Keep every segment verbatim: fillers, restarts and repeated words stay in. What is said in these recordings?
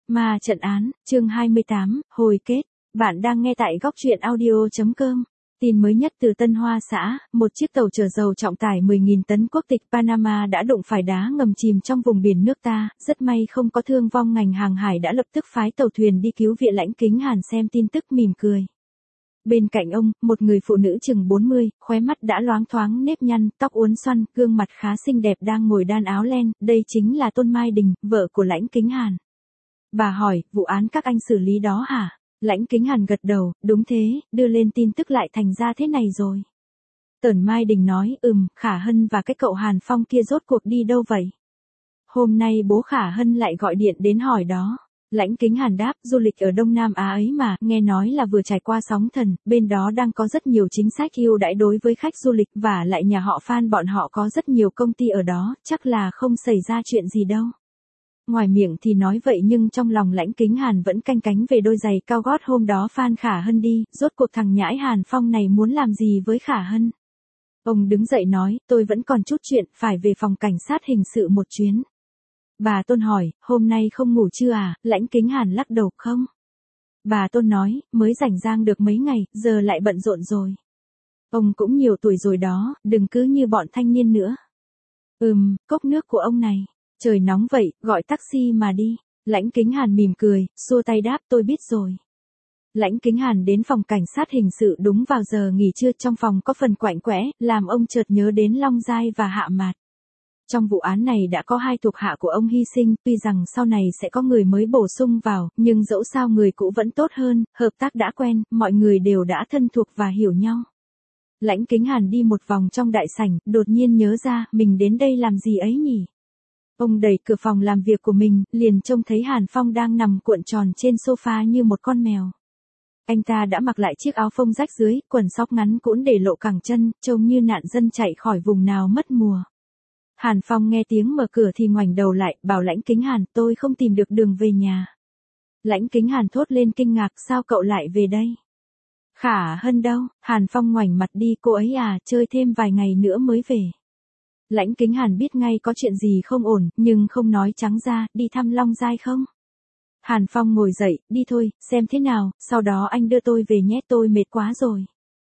Ma trận án, chương hai mươi tám, hồi kết. Bạn đang nghe tại góc truyện audio chấm com. Tin mới nhất từ Tân Hoa xã, một chiếc tàu chở dầu trọng tải mười nghìn tấn quốc tịch Panama đã đụng phải đá ngầm chìm trong vùng biển nước ta, rất may không có thương vong. Ngành hàng hải đã lập tức phái tàu thuyền đi cứu viện. Lãnh Kính Hàn xem tin tức mỉm cười. Bên cạnh ông, một người phụ nữ chừng bốn mươi, khóe mắt đã loáng thoáng nếp nhăn, tóc uốn xoăn, gương mặt khá xinh đẹp đang ngồi đan áo len, đây chính là Tôn Mai Đình, vợ của Lãnh Kính Hàn. Bà hỏi, vụ án các anh xử lý đó hả? Lãnh Kính Hàn gật đầu, đúng thế, đưa lên tin tức lại thành ra thế này rồi. Tần Mai Đình nói, ừm, Khả Hân và cái cậu Hàn Phong kia rốt cuộc đi đâu vậy? Hôm nay bố Khả Hân lại gọi điện đến hỏi đó. Lãnh Kính Hàn đáp, du lịch ở Đông Nam Á ấy mà, nghe nói là vừa trải qua sóng thần, bên đó đang có rất nhiều chính sách ưu đãi đối với khách du lịch, và lại nhà họ Phan bọn họ có rất nhiều công ty ở đó, chắc là không xảy ra chuyện gì đâu. Ngoài miệng thì nói vậy nhưng trong lòng Lãnh Kính Hàn vẫn canh cánh về đôi giày cao gót hôm đó Phan Khả Hân đi, rốt cuộc thằng nhãi Hàn Phong này muốn làm gì với Khả Hân. Ông đứng dậy nói, tôi vẫn còn chút chuyện, phải về phòng cảnh sát hình sự một chuyến. Bà Tôn hỏi, hôm nay không ngủ chưa à? Lãnh Kính Hàn lắc đầu, không. Bà Tôn nói, mới rảnh rang được mấy ngày, giờ lại bận rộn rồi. Ông cũng nhiều tuổi rồi đó, đừng cứ như bọn thanh niên nữa. Ừm, cốc nước của ông này. Trời nóng vậy, gọi taxi mà đi. Lãnh Kính Hàn mỉm cười, xua tay đáp, tôi biết rồi. Lãnh Kính Hàn đến phòng cảnh sát hình sự đúng vào giờ nghỉ trưa. Trong phòng có phần quạnh quẽ, làm ông chợt nhớ đến Long Giai và Hạ Mạt. Trong vụ án này đã có hai thuộc hạ của ông hy sinh, tuy rằng sau này sẽ có người mới bổ sung vào, nhưng dẫu sao người cũ vẫn tốt hơn, hợp tác đã quen, mọi người đều đã thân thuộc và hiểu nhau. Lãnh Kính Hàn đi một vòng trong đại sảnh, đột nhiên nhớ ra, mình đến đây làm gì ấy nhỉ? Ông đẩy cửa phòng làm việc của mình, liền trông thấy Hàn Phong đang nằm cuộn tròn trên sofa như một con mèo. Anh ta đã mặc lại chiếc áo phông rách dưới, quần sóc ngắn cũn để lộ cẳng chân, trông như nạn dân chạy khỏi vùng nào mất mùa. Hàn Phong nghe tiếng mở cửa thì ngoảnh đầu lại, bảo Lãnh Kính Hàn, tôi không tìm được đường về nhà. Lãnh Kính Hàn thốt lên kinh ngạc, sao cậu lại về đây? Khả Hân đâu? Hàn Phong ngoảnh mặt đi, cô ấy à, chơi thêm vài ngày nữa mới về. Lãnh Kính Hàn biết ngay có chuyện gì không ổn, nhưng không nói trắng ra, đi thăm Long Giai không? Hàn Phong ngồi dậy, đi thôi, xem thế nào, sau đó anh đưa tôi về nhé, tôi mệt quá rồi.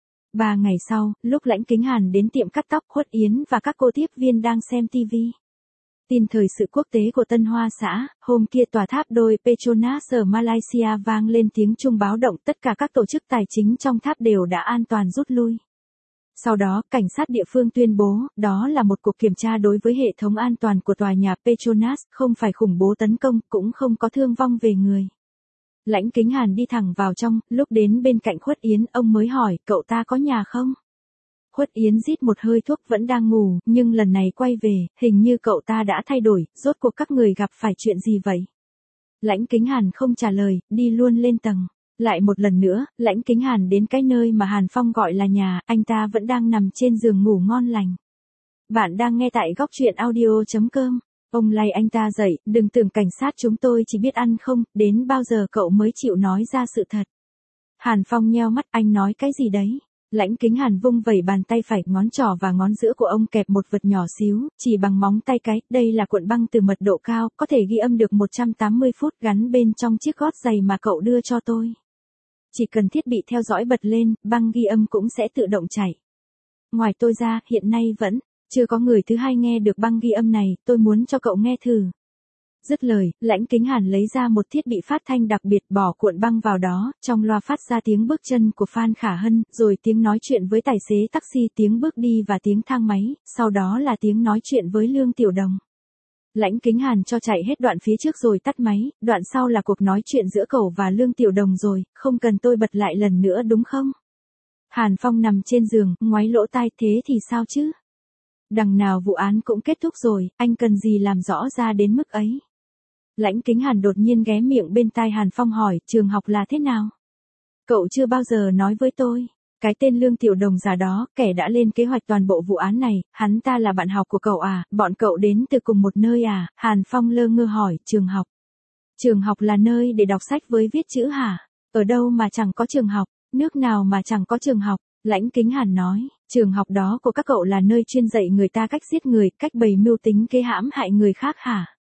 Ba ngày sau, lúc Lãnh Kính Hàn đến tiệm cắt tóc, Khuất Yến và các cô tiếp viên đang xem ti vi. Tin thời sự quốc tế của Tân Hoa xã, hôm kia tòa tháp đôi Petronas ở Malaysia vang lên tiếng chuông báo động, tất cả các tổ chức tài chính trong tháp đều đã an toàn rút lui. Sau đó, cảnh sát địa phương tuyên bố, đó là một cuộc kiểm tra đối với hệ thống an toàn của tòa nhà Petronas, không phải khủng bố tấn công, cũng không có thương vong về người. Lãnh Kính Hàn đi thẳng vào trong, lúc đến bên cạnh Khuất Yến, ông mới hỏi, cậu ta có nhà không? Khuất Yến rít một hơi thuốc, vẫn đang ngủ, nhưng lần này quay về, hình như cậu ta đã thay đổi, rốt cuộc các người gặp phải chuyện gì vậy? Lãnh Kính Hàn không trả lời, đi luôn lên tầng. Lại một lần nữa, Lãnh Kính Hàn đến cái nơi mà Hàn Phong gọi là nhà, anh ta vẫn đang nằm trên giường ngủ ngon lành. Bạn đang nghe tại góc truyện audio chấm com. Ông lay anh ta dậy, đừng tưởng cảnh sát chúng tôi chỉ biết ăn không, đến bao giờ cậu mới chịu nói ra sự thật. Hàn Phong nheo mắt, anh nói cái gì đấy? Lãnh Kính Hàn vung vẩy bàn tay phải, ngón trỏ và ngón giữa của ông kẹp một vật nhỏ xíu, chỉ bằng móng tay cái, đây là cuộn băng từ mật độ cao, có thể ghi âm được một trăm tám mươi phút, gắn bên trong chiếc gót giày mà cậu đưa cho tôi. Chỉ cần thiết bị theo dõi bật lên, băng ghi âm cũng sẽ tự động chạy. Ngoài tôi ra, hiện nay vẫn chưa có người thứ hai nghe được băng ghi âm này, tôi muốn cho cậu nghe thử. Dứt lời, Lãnh Kính Hàn lấy ra một thiết bị phát thanh đặc biệt, bỏ cuộn băng vào đó, trong loa phát ra tiếng bước chân của Phan Khả Hân, rồi tiếng nói chuyện với tài xế taxi, tiếng bước đi và tiếng thang máy, sau đó là tiếng nói chuyện với Lương Tiểu Đồng. Lãnh Kính Hàn cho chạy hết đoạn phía trước rồi tắt máy, đoạn sau là cuộc nói chuyện giữa cậu và Lương Tiểu Đồng rồi, không cần tôi bật lại lần nữa đúng không? Hàn Phong nằm trên giường, ngoáy lỗ tai, thế thì sao chứ? Đằng nào vụ án cũng kết thúc rồi, anh cần gì làm rõ ra đến mức ấy? Lãnh Kính Hàn đột nhiên ghé miệng bên tai Hàn Phong hỏi, trường học là thế nào? Cậu chưa bao giờ nói với tôi. Cái tên Lương Tiểu Đồng già đó, kẻ đã lên kế hoạch toàn bộ vụ án này, hắn ta là bạn học của cậu à, bọn cậu đến từ cùng một nơi à? Hàn Phong lơ ngơ hỏi, trường học. Trường học là nơi để đọc sách với viết chữ hả? Ở đâu mà chẳng có trường học, nước nào mà chẳng có trường học? Lãnh Kính Hàn nói, trường học đó của các cậu là nơi chuyên dạy người ta cách giết người, cách bày mưu tính kế hãm hại người khác hả?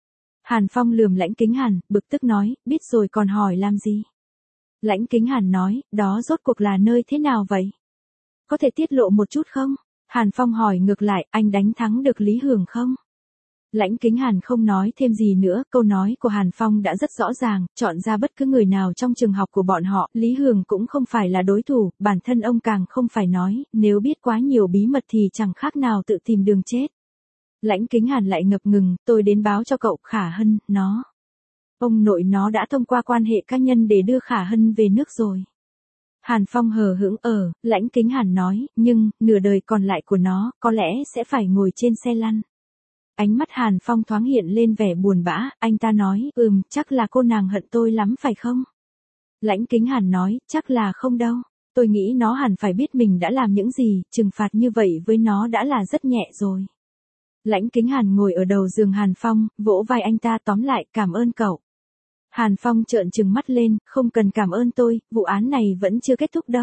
Hàn Phong lườm Lãnh Kính Hàn, bực tức nói, biết rồi còn hỏi làm gì? Lãnh Kính Hàn nói, đó rốt cuộc là nơi thế nào vậy? Có thể tiết lộ một chút không? Hàn Phong hỏi ngược lại, anh đánh thắng được Lý Hường không? Lãnh Kính Hàn không nói thêm gì nữa, câu nói của Hàn Phong đã rất rõ ràng, chọn ra bất cứ người nào trong trường học của bọn họ, Lý Hường cũng không phải là đối thủ, bản thân ông càng không phải nói, nếu biết quá nhiều bí mật thì chẳng khác nào tự tìm đường chết. Lãnh Kính Hàn lại ngập ngừng, tôi đến báo cho cậu, Khả Hân, nó. Ông nội nó đã thông qua quan hệ cá nhân để đưa Khả Hân về nước rồi. Hàn Phong hờ hững ở, Lãnh Kính Hàn nói, nhưng, nửa đời còn lại của nó, có lẽ sẽ phải ngồi trên xe lăn. Ánh mắt Hàn Phong thoáng hiện lên vẻ buồn bã, anh ta nói, ừm, chắc là cô nàng hận tôi lắm phải không? Lãnh Kính Hàn nói, chắc là không đâu. Tôi nghĩ nó hẳn phải biết mình đã làm những gì, trừng phạt như vậy với nó đã là rất nhẹ rồi. Lãnh Kính Hàn ngồi ở đầu giường Hàn Phong, vỗ vai anh ta, tóm lại, cảm ơn cậu. Hàn Phong trợn trừng mắt lên, không cần cảm ơn tôi, vụ án này vẫn chưa kết thúc đâu.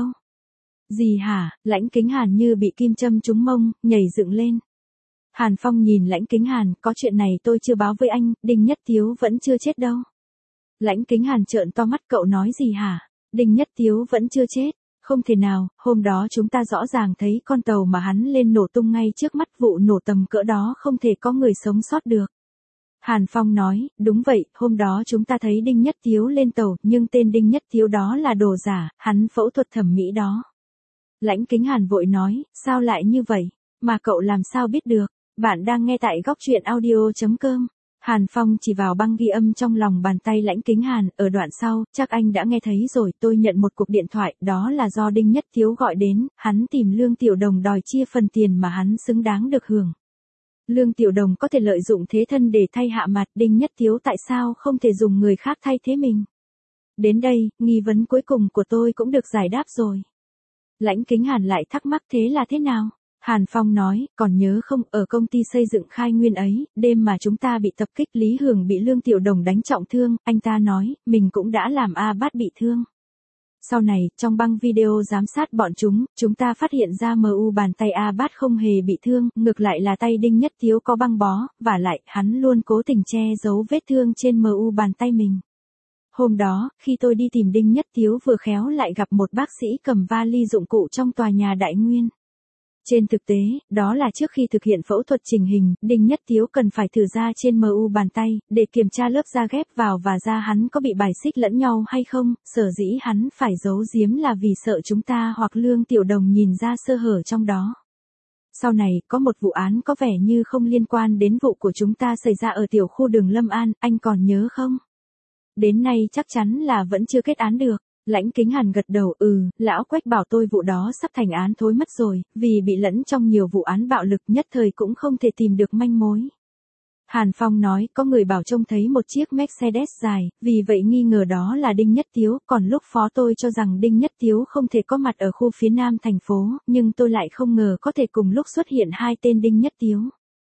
Gì hả? Lãnh Kính Hàn như bị kim châm trúng mông, nhảy dựng lên. Hàn Phong nhìn Lãnh Kính Hàn, có chuyện này tôi chưa báo với anh, Đinh Nhất Tiếu vẫn chưa chết đâu. Lãnh Kính Hàn trợn to mắt, cậu nói gì hả? Đinh Nhất Tiếu vẫn chưa chết. Không thể nào, hôm đó chúng ta rõ ràng thấy con tàu mà hắn lên nổ tung ngay trước mắt, vụ nổ tầm cỡ đó không thể có người sống sót được. Hàn Phong nói, đúng vậy, hôm đó chúng ta thấy Đinh Nhất Tiếu lên tàu, nhưng tên Đinh Nhất Tiếu đó là đồ giả, hắn phẫu thuật thẩm mỹ đó. Lãnh Kính Hàn vội nói, sao lại như vậy? Mà cậu làm sao biết được? Bạn đang nghe tại góc truyện audio.com. Hàn Phong chỉ vào băng ghi âm trong lòng bàn tay Lãnh Kính Hàn, ở đoạn sau, chắc anh đã nghe thấy rồi, tôi nhận một cuộc điện thoại, đó là do Đinh Nhất Tiếu gọi đến, hắn tìm Lương Tiểu Đồng đòi chia phần tiền mà hắn xứng đáng được hưởng. Lương Tiểu Đồng có thể lợi dụng thế thân để thay hạ mặt, Đinh Nhất Tiếu tại sao không thể dùng người khác thay thế mình? Đến đây, nghi vấn cuối cùng của tôi cũng được giải đáp rồi. Lãnh Kính Hàn lại thắc mắc, thế là thế nào? Hàn Phong nói, còn nhớ không, ở công ty xây dựng Khai Nguyên ấy, đêm mà chúng ta bị tập kích, Lý Hường bị Lương Tiểu Đồng đánh trọng thương, anh ta nói, mình cũng đã làm A Bát bị thương. Sau này, trong băng video giám sát bọn chúng, chúng ta phát hiện ra em u bàn tay A Bát không hề bị thương, ngược lại là tay Đinh Nhất Tiếu có băng bó, và lại, hắn luôn cố tình che giấu vết thương trên em u bàn tay mình. Hôm đó, khi tôi đi tìm Đinh Nhất Tiếu vừa khéo lại gặp một bác sĩ cầm vali dụng cụ trong tòa nhà Đại Nguyên. Trên thực tế, đó là trước khi thực hiện phẫu thuật chỉnh hình, Đinh Nhất Tiếu cần phải thử da trên em u bàn tay, để kiểm tra lớp da ghép vào và da hắn có bị bài xích lẫn nhau hay không, sở dĩ hắn phải giấu giếm là vì sợ chúng ta hoặc Lương Tiểu Đồng nhìn ra sơ hở trong đó. Sau này, có một vụ án có vẻ như không liên quan đến vụ của chúng ta xảy ra ở tiểu khu đường Lâm An, anh còn nhớ không? Đến nay chắc chắn là vẫn chưa kết án được. Lãnh Kính Hàn gật đầu, ừ, lão Quách bảo tôi vụ đó sắp thành án thối mất rồi, vì bị lẫn trong nhiều vụ án bạo lực nhất thời cũng không thể tìm được manh mối. Hàn Phong nói, có người bảo trông thấy một chiếc Mercedes dài, vì vậy nghi ngờ đó là Đinh Nhất Tiếu, còn lúc phó tôi cho rằng Đinh Nhất Tiếu không thể có mặt ở khu phía nam thành phố, nhưng tôi lại không ngờ có thể cùng lúc xuất hiện hai tên Đinh Nhất Tiếu.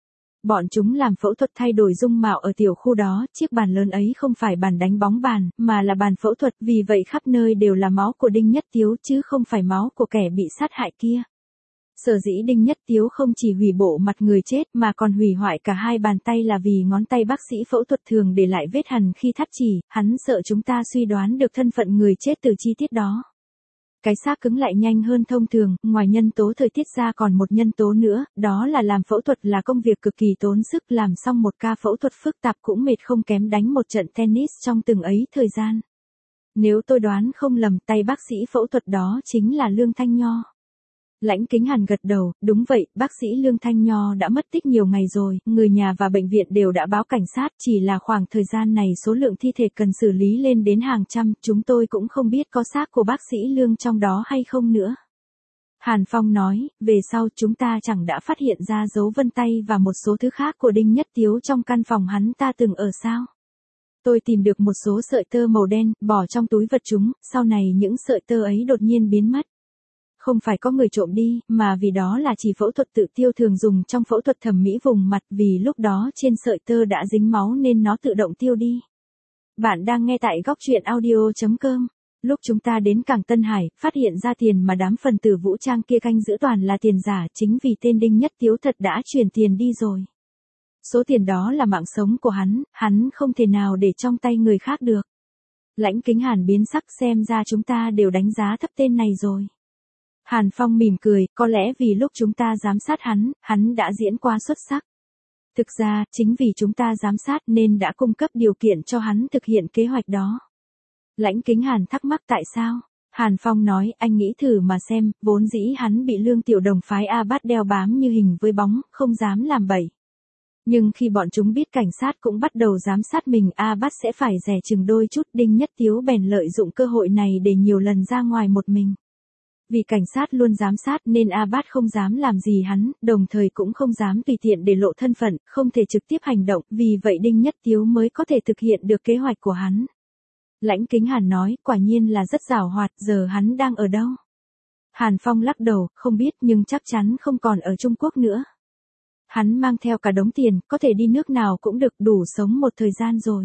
Bọn chúng làm phẫu thuật thay đổi dung mạo ở tiểu khu đó, chiếc bàn lớn ấy không phải bàn đánh bóng bàn, mà là bàn phẫu thuật, vì vậy khắp nơi đều là máu của Đinh Nhất Tiếu chứ không phải máu của kẻ bị sát hại kia. Sở dĩ Đinh Nhất Tiếu không chỉ hủy bộ mặt người chết mà còn hủy hoại cả hai bàn tay là vì ngón tay bác sĩ phẫu thuật thường để lại vết hằn khi thắt chỉ, hắn sợ chúng ta suy đoán được thân phận người chết từ chi tiết đó. Cái xác cứng lại nhanh hơn thông thường, ngoài nhân tố thời tiết ra còn một nhân tố nữa, đó là làm phẫu thuật là công việc cực kỳ tốn sức, làm xong một ca phẫu thuật phức tạp cũng mệt không kém đánh một trận tennis trong từng ấy thời gian. Nếu tôi đoán không lầm, tay bác sĩ phẫu thuật đó chính là Lương Thanh Nho. Lãnh Kính Hàn gật đầu, đúng vậy, bác sĩ Lương Thanh Nho đã mất tích nhiều ngày rồi, người nhà và bệnh viện đều đã báo cảnh sát, chỉ là khoảng thời gian này số lượng thi thể cần xử lý lên đến hàng trăm, chúng tôi cũng không biết có xác của bác sĩ Lương trong đó hay không nữa. Hàn Phong nói, về sau chúng ta chẳng đã phát hiện ra dấu vân tay và một số thứ khác của Đinh Nhất Tiếu trong căn phòng hắn ta từng ở sao? Tôi tìm được một số sợi tơ màu đen, bỏ trong túi vật chúng, sau này những sợi tơ ấy đột nhiên biến mất. Không phải có người trộm đi, mà vì đó là chỉ phẫu thuật tự tiêu thường dùng trong phẫu thuật thẩm mỹ vùng mặt, vì lúc đó trên sợi tơ đã dính máu nên nó tự động tiêu đi. Bạn đang nghe tại góc truyện audio.com. Lúc chúng ta đến cảng Tân Hải, phát hiện ra tiền mà đám phần tử vũ trang kia canh giữ toàn là tiền giả, chính vì tên Đinh Nhất Tiếu thật đã chuyển tiền đi rồi. Số tiền đó là mạng sống của hắn, hắn không thể nào để trong tay người khác được. Lãnh Kính Hàn biến sắc, xem ra chúng ta đều đánh giá thấp tên này rồi. Hàn Phong mỉm cười, có lẽ vì lúc chúng ta giám sát hắn, hắn đã diễn quá xuất sắc. Thực ra, chính vì chúng ta giám sát nên đã cung cấp điều kiện cho hắn thực hiện kế hoạch đó. Lãnh Kính Hàn thắc mắc tại sao? Hàn Phong nói, anh nghĩ thử mà xem, vốn dĩ hắn bị Lương Tiểu Đồng phái A Bát đeo bám như hình với bóng, không dám làm bậy. Nhưng khi bọn chúng biết cảnh sát cũng bắt đầu giám sát mình, A Bát sẽ phải dè chừng đôi chút. Đinh Nhất Tiếu bèn lợi dụng cơ hội này để nhiều lần ra ngoài một mình. Vì cảnh sát luôn giám sát nên A Bát không dám làm gì hắn, đồng thời cũng không dám tùy tiện để lộ thân phận, không thể trực tiếp hành động, vì vậy Đinh Nhất Tiếu mới có thể thực hiện được kế hoạch của hắn. Lãnh Kính Hàn nói, quả nhiên là rất giàu hoạt, giờ hắn đang ở đâu? Hàn Phong lắc đầu, không biết nhưng chắc chắn không còn ở Trung Quốc nữa. Hắn mang theo cả đống tiền, có thể đi nước nào cũng được, đủ sống một thời gian rồi.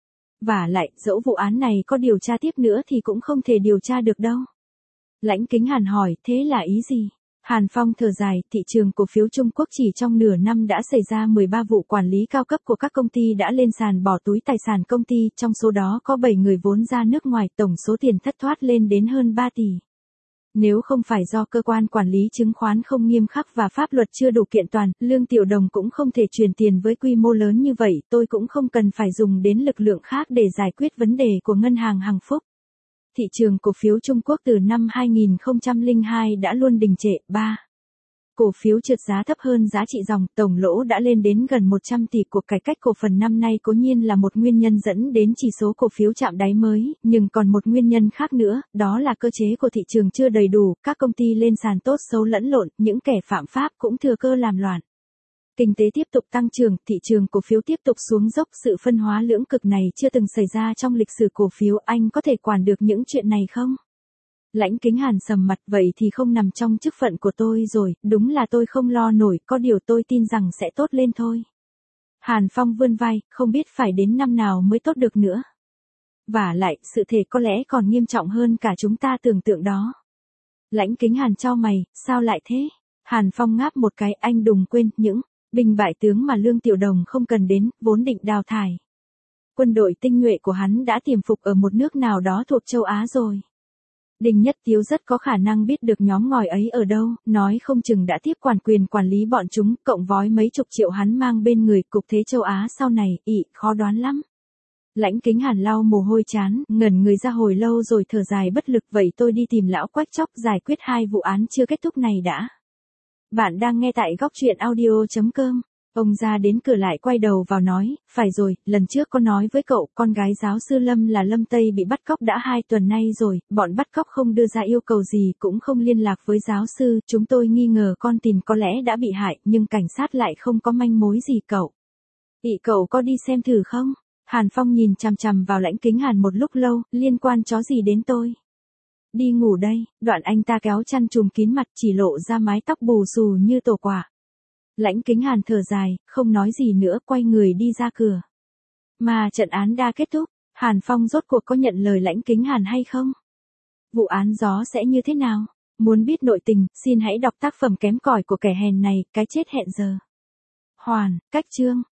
Vả lại, dẫu vụ án này có điều tra tiếp nữa thì cũng không thể điều tra được đâu. Lãnh Kính Hàn hỏi, thế là ý gì? Hàn Phong thở dài, thị trường cổ phiếu Trung Quốc chỉ trong nửa năm đã xảy ra mười ba vụ quản lý cao cấp của các công ty đã lên sàn bỏ túi tài sản công ty, trong số đó có bảy người vốn ra nước ngoài, tổng số tiền thất thoát lên đến hơn ba tỷ. Nếu không phải do cơ quan quản lý chứng khoán không nghiêm khắc và pháp luật chưa đủ kiện toàn, Lương Tiểu Đồng cũng không thể truyền tiền với quy mô lớn như vậy, tôi cũng không cần phải dùng đến lực lượng khác để giải quyết vấn đề của ngân hàng Hằng Phúc. Thị trường cổ phiếu Trung Quốc từ năm hai nghìn không trăm lẻ hai đã luôn đình trệ. ba. Cổ phiếu trượt giá thấp hơn giá trị dòng, tổng lỗ đã lên đến gần một trăm tỷ. Cuộc cải cách cổ phần năm nay cố nhiên là một nguyên nhân dẫn đến chỉ số cổ phiếu chạm đáy mới, nhưng còn một nguyên nhân khác nữa, đó là cơ chế của thị trường chưa đầy đủ, các công ty lên sàn tốt xấu lẫn lộn, những kẻ phạm pháp cũng thừa cơ làm loạn. Kinh tế tiếp tục tăng trưởng, thị trường cổ phiếu tiếp tục xuống dốc, sự phân hóa lưỡng cực này chưa từng xảy ra trong lịch sử cổ phiếu, anh có thể quản được những chuyện này không? Lãnh Kính Hàn sầm mặt, vậy thì không nằm trong chức phận của tôi rồi, đúng là tôi không lo nổi, có điều tôi tin rằng sẽ tốt lên thôi. Hàn Phong vươn vai, không biết phải đến năm nào mới tốt được nữa. Vả lại, sự thể có lẽ còn nghiêm trọng hơn cả chúng ta tưởng tượng đó. Lãnh Kính Hàn chau mày, sao lại thế? Hàn Phong ngáp một cái, anh đừng quên, những binh bại tướng mà Lương Tiểu Đồng không cần đến, vốn định đào thải. Quân đội tinh nhuệ của hắn đã tiềm phục ở một nước nào đó thuộc châu Á rồi. Đinh Nhất Tiếu rất có khả năng biết được nhóm ngòi ấy ở đâu, nói không chừng đã tiếp quản quyền quản lý bọn chúng, cộng vói mấy chục triệu hắn mang bên người, cục thế châu Á sau này, ị, khó đoán lắm. Lãnh Kính Hàn lau mồ hôi chán, ngẩn người ra hồi lâu rồi thở dài bất lực, vậy tôi đi tìm lão Quách Chóc giải quyết hai vụ án chưa kết thúc này đã. Bạn đang nghe tại góc truyện audio chấm com. Ông ra đến cửa lại quay đầu vào nói, phải rồi, lần trước có nói với cậu, con gái giáo sư Lâm là Lâm Tây bị bắt cóc đã hai tuần nay rồi, bọn bắt cóc không đưa ra yêu cầu gì cũng không liên lạc với giáo sư, chúng tôi nghi ngờ con tin có lẽ đã bị hại, nhưng cảnh sát lại không có manh mối gì cậu. Ị cậu có đi xem thử không? Hàn Phong nhìn chằm chằm vào Lãnh Kính Hàn một lúc lâu, liên quan chó gì đến tôi? Đi ngủ đây, đoạn anh ta kéo chăn trùm kín mặt chỉ lộ ra mái tóc bù xù như tổ quả. Lãnh Kính Hàn thở dài, không nói gì nữa, quay người đi ra cửa. Mà trận án đã kết thúc, Hàn Phong rốt cuộc có nhận lời Lãnh Kính Hàn hay không? Vụ án gió sẽ như thế nào? Muốn biết nội tình, xin hãy đọc tác phẩm kém cỏi của kẻ hèn này, cái chết hẹn giờ. Hoàn, cách chương.